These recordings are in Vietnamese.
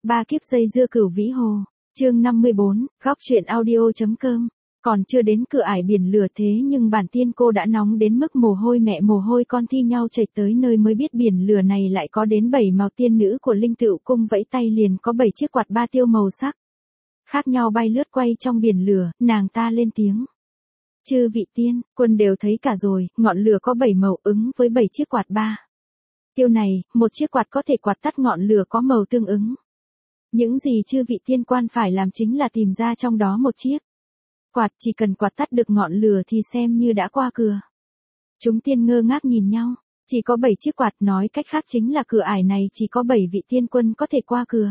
Ba kiếp dây dưa Cửu Vĩ Hồ, chương 54, góc truyện audio.com. Còn chưa đến cửa ải biển lửa thế nhưng bản tiên cô đã nóng đến mức mồ hôi mẹ mồ hôi con thi nhau chảy tới nơi mới biết biển lửa này lại có đến 7 màu. Tiên nữ của Linh Tựu Cung vẫy tay liền có 7 chiếc quạt ba tiêu màu sắc khác nhau bay lướt quay trong biển lửa, nàng ta lên tiếng. Chư vị tiên, quân đều thấy cả rồi, ngọn lửa có 7 màu ứng với 7 chiếc quạt ba tiêu này, một chiếc quạt có thể quạt tắt ngọn lửa có màu tương ứng. Những gì chư vị tiên quan phải làm chính là tìm ra trong đó một chiếc quạt, chỉ cần quạt tắt được ngọn lửa thì xem như đã qua cửa. Chúng tiên ngơ ngác nhìn nhau, chỉ có 7 chiếc quạt, nói cách khác chính là cửa ải này chỉ có 7 vị tiên quân có thể qua cửa.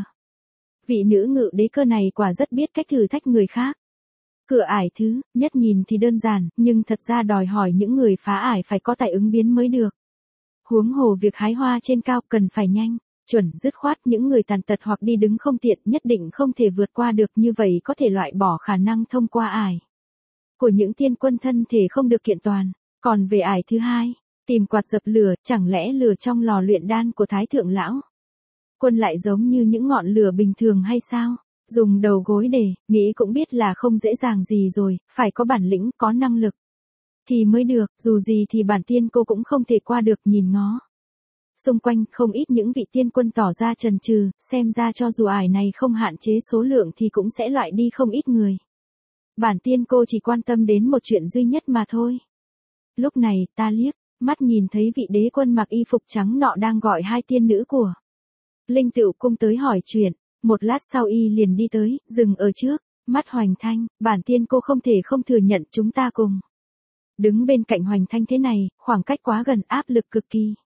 Vị nữ ngự đế cơ này quả rất biết cách thử thách người khác. Cửa ải thứ nhất nhìn thì đơn giản, nhưng thật ra đòi hỏi những người phá ải phải có tài ứng biến mới được. Huống hồ việc hái hoa trên cao cần phải nhanh, chuẩn, dứt khoát, những người tàn tật hoặc đi đứng không tiện nhất định không thể vượt qua được, như vậy có thể loại bỏ khả năng thông qua ải của những tiên quân thân thể không được kiện toàn. Còn về ải thứ hai, tìm quạt dập lửa, chẳng lẽ lửa trong lò luyện đan của Thái Thượng Lão Quân lại giống như những ngọn lửa bình thường hay sao? Dùng đầu gối để, nghĩ cũng biết là không dễ dàng gì rồi, phải có bản lĩnh, có năng lực thì mới được, dù gì thì bản tiên cô cũng không thể qua được. Nhìn ngó xung quanh, không ít những vị tiên quân tỏ ra chần chừ, xem ra cho dù ải này không hạn chế số lượng thì cũng sẽ loại đi không ít người. Bản tiên cô chỉ quan tâm đến một chuyện duy nhất mà thôi. Lúc này, ta liếc mắt nhìn thấy vị đế quân mặc y phục trắng nọ đang gọi hai tiên nữ của Linh Tựu Cung tới hỏi chuyện. Một lát sau y liền đi tới, dừng ở trước mắt Hoành Thanh. Bản tiên cô không thể không thừa nhận chúng ta cùng đứng bên cạnh Hoành Thanh thế này, khoảng cách quá gần, áp lực cực kỳ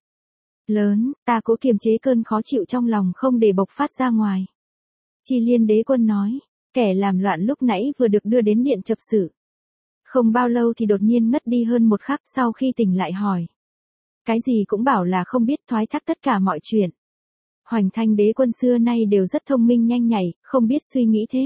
lớn. Ta cố kiềm chế cơn khó chịu trong lòng không để bộc phát ra ngoài. Chi Liên đế quân nói, kẻ làm loạn lúc nãy vừa được đưa đến điện chập sự. Không bao lâu thì đột nhiên ngất đi hơn một khắc, sau khi tỉnh lại hỏi. Cái gì cũng bảo là không biết, thoái thác tất cả mọi chuyện. Hoành Thanh đế quân xưa nay đều rất thông minh nhanh nhạy, không biết suy nghĩ thế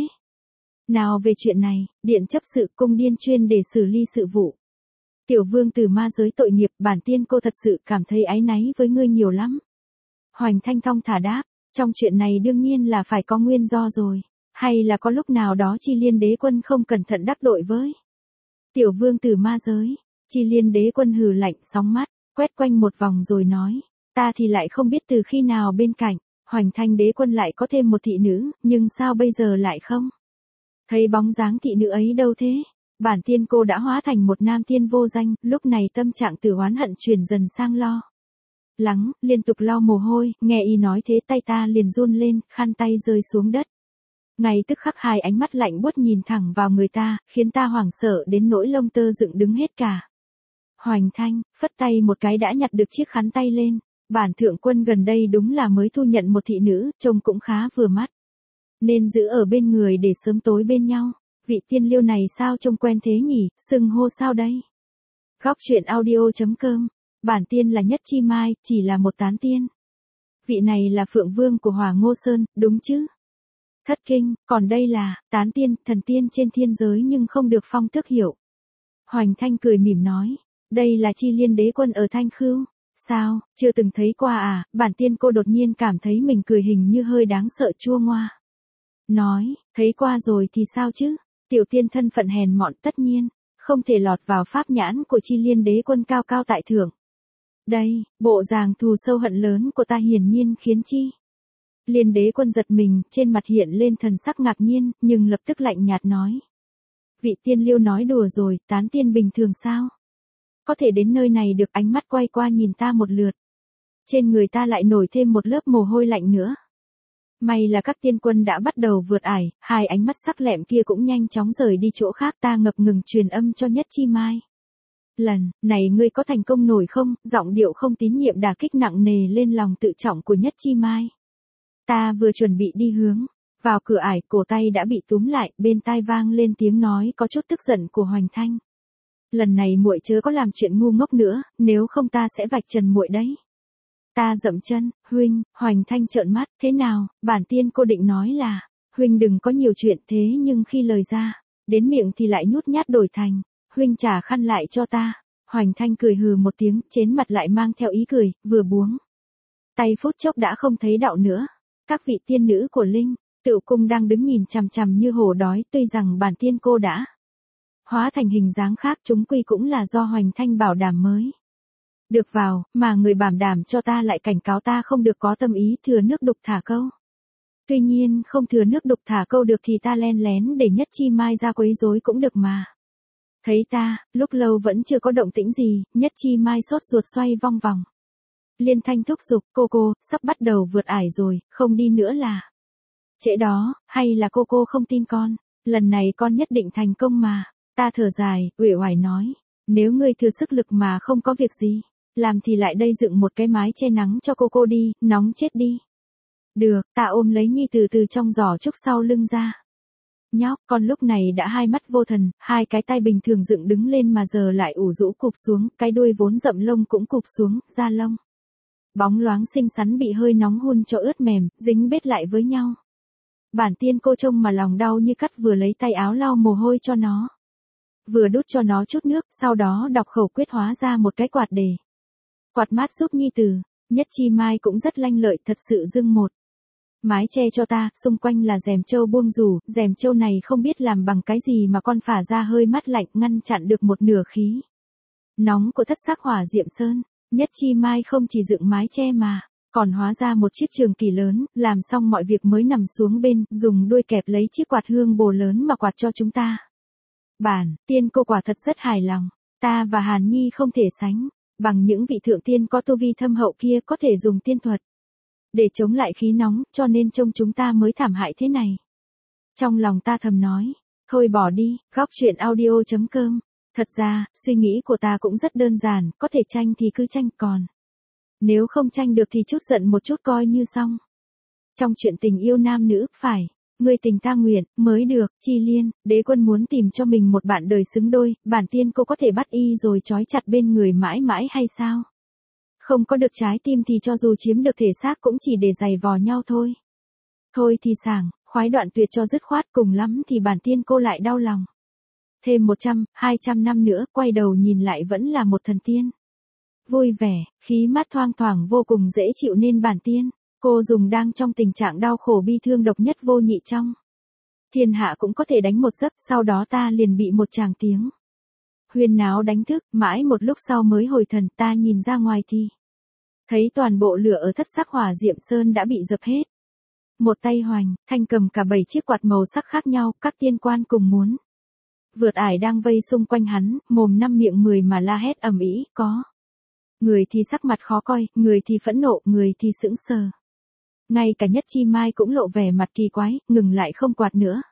nào về chuyện này. Điện chấp sự cung điên chuyên để xử lý sự vụ tiểu vương từ ma giới tội nghiệp, bản tiên cô thật sự cảm thấy áy náy với ngươi nhiều lắm. Hoành Thanh thong thả đáp, trong chuyện này đương nhiên là phải có nguyên do rồi, hay là có lúc nào đó Chi Liên đế quân không cẩn thận đắc tội với tiểu vương từ ma giới. Chi Liên đế quân hừ lạnh, sóng mắt quét quanh một vòng rồi nói, ta thì lại không biết từ khi nào bên cạnh Hoành Thanh đế quân lại có thêm một thị nữ, nhưng sao bây giờ lại không thấy bóng dáng thị nữ ấy đâu thế? Bản tiên cô đã hóa thành một nam tiên vô danh, lúc này tâm trạng từ oán hận chuyển dần sang lo lắng, liên tục lau mồ hôi. Nghe y nói thế tay ta liền run lên, khăn tay rơi xuống đất. Ngay tức khắc hai ánh mắt lạnh buốt nhìn thẳng vào người ta, khiến ta hoảng sợ đến nỗi lông tơ dựng đứng hết cả. Hoành Thanh phất tay một cái đã nhặt được chiếc khăn tay lên. Bản thượng quân gần đây đúng là mới thu nhận một thị nữ, trông cũng khá vừa mắt, nên giữ ở bên người để sớm tối bên nhau. Vị tiên liêu này sao trông quen thế nhỉ, xưng hô sao đây? Góc truyện audio.com. Bản tiên là Nhất Chi Mai, chỉ là một tán tiên. Vị này là Phượng Vương của Hỏa Ngô Sơn, đúng chứ? Thất kinh, còn đây là tán tiên, thần tiên trên thiên giới nhưng không được phong tước hiệu. Hoành Thanh cười mỉm nói, đây là Chi Liên đế quân ở Thanh Khưu. Sao, chưa từng thấy qua à? Bản tiên cô đột nhiên cảm thấy mình cười hình như hơi đáng sợ, chua ngoa. Nói, thấy qua rồi thì sao chứ? Tiểu tiên thân phận hèn mọn tất nhiên không thể lọt vào pháp nhãn của Chi Liên đế quân cao cao tại thượng. Đây, bộ dạng thù sâu hận lớn của ta hiển nhiên khiến Chi Liên đế quân giật mình, trên mặt hiện lên thần sắc ngạc nhiên, nhưng lập tức lạnh nhạt nói. Vị tiên liêu nói đùa rồi, tán tiên bình thường sao có thể đến nơi này được? Ánh mắt quay qua nhìn ta một lượt. Trên người ta lại nổi thêm một lớp mồ hôi lạnh nữa. May là các tiên quân đã bắt đầu vượt ải, hai ánh mắt sắc lẹm kia cũng nhanh chóng rời đi chỗ khác. Ta ngập ngừng truyền âm cho Nhất Chi Mai. Lần này ngươi có thành công nổi không? Giọng điệu không tín nhiệm đả kích nặng nề lên lòng tự trọng của Nhất Chi Mai. Ta vừa chuẩn bị đi hướng vào cửa ải, cổ tay đã bị túm lại, bên tai vang lên tiếng nói có chút tức giận của Hoành Thanh. Lần này muội chớ có làm chuyện ngu ngốc nữa, nếu không ta sẽ vạch trần muội đấy. Ta dậm chân, huynh. Hoành Thanh trợn mắt, thế nào? Bản tiên cô định nói là, huynh đừng có nhiều chuyện, thế nhưng khi lời ra đến miệng thì lại nhút nhát đổi thành, huynh trả khăn lại cho ta. Hoành Thanh cười hừ một tiếng, trên mặt lại mang theo ý cười, vừa buông tay phút chốc đã không thấy đạo nữa. Các vị tiên nữ của Linh Tựu Cung đang đứng nhìn chằm chằm như hổ đói, tuy rằng bản tiên cô đã hóa thành hình dáng khác, chúng quy cũng là do Hoành Thanh bảo đảm mới được vào, mà người bảo đảm cho ta lại cảnh cáo ta không được có tâm ý thừa nước đục thả câu. Tuy nhiên không thừa nước đục thả câu được thì ta len lén để Nhất Chi Mai ra quấy rối cũng được mà. Thấy ta, lúc lâu vẫn chưa có động tĩnh gì, Nhất Chi Mai sốt ruột xoay vong vòng. Liên Thanh thúc giục, cô, sắp bắt đầu vượt ải rồi, không đi nữa là trễ đó, hay là cô không tin con, lần này con nhất định thành công mà. Ta thở dài, uể oải nói, nếu ngươi thừa sức lực mà không có việc gì làm thì lại đây dựng một cái mái che nắng cho cô đi, nóng chết đi. Được, ta ôm lấy nhi từ trong giỏ trúc sau lưng ra. Nhóc, con lúc này đã hai mắt vô thần, hai cái tay bình thường dựng đứng lên mà giờ lại ủ rũ cụp xuống, cái đuôi vốn rậm lông cũng cụp xuống, da lông bóng loáng xinh xắn bị hơi nóng hun cho ướt mềm, dính bết lại với nhau. Bản tiên cô trông mà lòng đau như cắt, vừa lấy tay áo lau mồ hôi cho nó, vừa đút cho nó chút nước, sau đó đọc khẩu quyết hóa ra một cái quạt để quạt mát giúp nhi tử. Nhất Chi Mai cũng rất lanh lợi, thật sự dưng một mái che cho ta, xung quanh là rèm trâu buông rủ, rèm trâu này không biết làm bằng cái gì mà con phả ra hơi mát lạnh, ngăn chặn được một nửa khí nóng của thất sắc hỏa diệm sơn. Nhất Chi Mai không chỉ dựng mái che mà còn hóa ra một chiếc trường kỳ lớn, làm xong mọi việc mới nằm xuống bên, dùng đuôi kẹp lấy chiếc quạt hương bồ lớn mà quạt cho chúng ta. Bản tiên cô quả thật rất hài lòng, ta và Hàn Nhi không thể sánh bằng những vị thượng tiên có tu vi thâm hậu kia, có thể dùng tiên thuật để chống lại khí nóng, cho nên trông chúng ta mới thảm hại thế này. Trong lòng ta thầm nói, thôi bỏ đi, góc chuyện audio.com. Thật ra, suy nghĩ của ta cũng rất đơn giản, có thể tranh thì cứ tranh, còn nếu không tranh được thì chút giận một chút coi như xong. Trong chuyện tình yêu nam nữ, phải ngươi tình ta nguyện mới được. Chi Liên, đế quân muốn tìm cho mình một bạn đời xứng đôi, bản tiên cô có thể bắt y rồi trói chặt bên người mãi mãi hay sao? Không có được trái tim thì cho dù chiếm được thể xác cũng chỉ để giày vò nhau thôi. Thôi thì sảng, khoái đoạn tuyệt cho dứt khoát, cùng lắm thì bản tiên cô lại đau lòng. Thêm 100, 200 năm nữa, quay đầu nhìn lại vẫn là một thần tiên. Vui vẻ, khí mát thoang thoảng vô cùng dễ chịu, nên bản tiên cô dùng đang trong tình trạng đau khổ bi thương độc nhất vô nhị trong thiên hạ cũng có thể đánh một giấc. Sau đó ta liền bị một tràng tiếng huyên náo đánh thức, mãi một lúc sau mới hồi thần. Ta nhìn ra ngoài thì thấy toàn bộ lửa ở thất sắc hỏa diệm sơn đã bị dập hết. Một tay Hoành Thanh cầm cả 7 chiếc quạt màu sắc khác nhau, các tiên quan cùng muốn vượt ải đang vây xung quanh hắn, mồm năm miệng 10 mà la hét ầm ĩ, có người thì sắc mặt khó coi, người thì phẫn nộ, người thì sững sờ. Ngay cả Nhất Chi Mai cũng lộ vẻ mặt kỳ quái, ngừng lại không quạt nữa.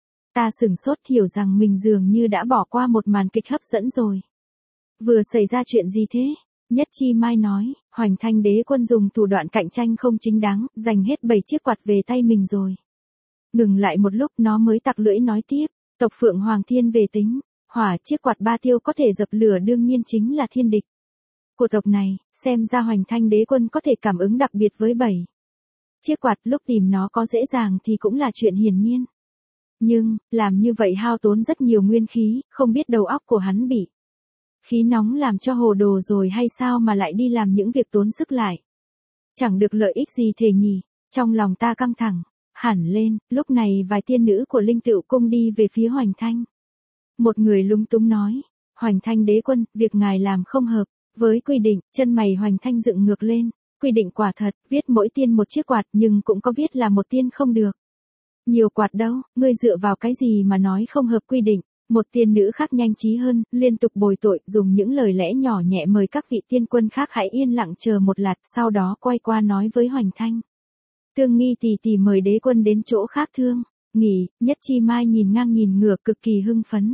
Ta sửng sốt, hiểu rằng mình dường như đã bỏ qua một màn kịch hấp dẫn rồi. Vừa xảy ra chuyện gì thế? Nhất Chi Mai nói, Hoành Thanh đế quân dùng thủ đoạn cạnh tranh không chính đáng, giành hết 7 chiếc quạt về tay mình rồi. Ngừng lại một lúc nó mới tặc lưỡi nói tiếp, tộc Phượng Hoàng Thiên về tính, hỏa chiếc quạt 3 tiêu có thể dập lửa đương nhiên chính là thiên địch của tộc này, xem ra Hoành Thanh đế quân có thể cảm ứng đặc biệt với 7 chiếc quạt, lúc tìm nó có dễ dàng thì cũng là chuyện hiển nhiên. Nhưng, làm như vậy hao tốn rất nhiều nguyên khí, không biết đầu óc của hắn bị khí nóng làm cho hồ đồ rồi hay sao mà lại đi làm những việc tốn sức lại. Chẳng được lợi ích gì thể nhỉ. Trong lòng ta căng thẳng hẳn lên, lúc này vài tiên nữ của Linh Tựu Cung đi về phía Hoành Thanh. Một người lúng túng nói, Hoành Thanh đế quân, việc ngài làm không hợp với quy định. Chân mày Hoành Thanh dựng ngược lên, quy định quả thật, viết mỗi tiên một chiếc quạt, nhưng cũng có viết là một tiên không được nhiều quạt đâu, ngươi dựa vào cái gì mà nói không hợp quy định. Một tiên nữ khác nhanh trí hơn, liên tục bồi tội, dùng những lời lẽ nhỏ nhẹ mời các vị tiên quân khác hãy yên lặng chờ một lát, sau đó quay qua nói với Hoành Thanh. Tương Nghi tỷ tỷ mời đế quân đến chỗ khác thương nghỉ. Nhất Chi Mai nhìn ngang nhìn ngửa cực kỳ hưng phấn.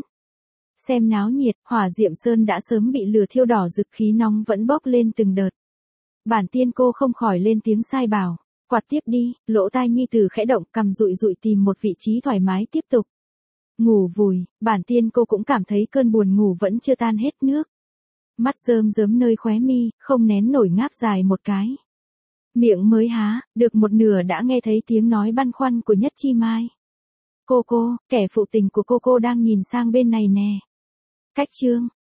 Xem náo nhiệt, hỏa diệm sơn đã sớm bị lửa thiêu đỏ rực, khí nóng vẫn bốc lên từng đợt. Bản tiên cô không khỏi lên tiếng sai bảo, quạt tiếp đi. Lỗ tai nhi tử khẽ động, cầm dụi dụi tìm một vị trí thoải mái tiếp tục ngủ vùi. Bản tiên cô cũng cảm thấy cơn buồn ngủ vẫn chưa tan hết, nước mắt rơm rớm nơi khóe mi, không nén nổi ngáp dài một cái. Miệng mới há được một nửa đã nghe thấy tiếng nói băn khoăn của Nhất Chi Mai. Cô, kẻ phụ tình của cô đang nhìn sang bên này nè. Cách chương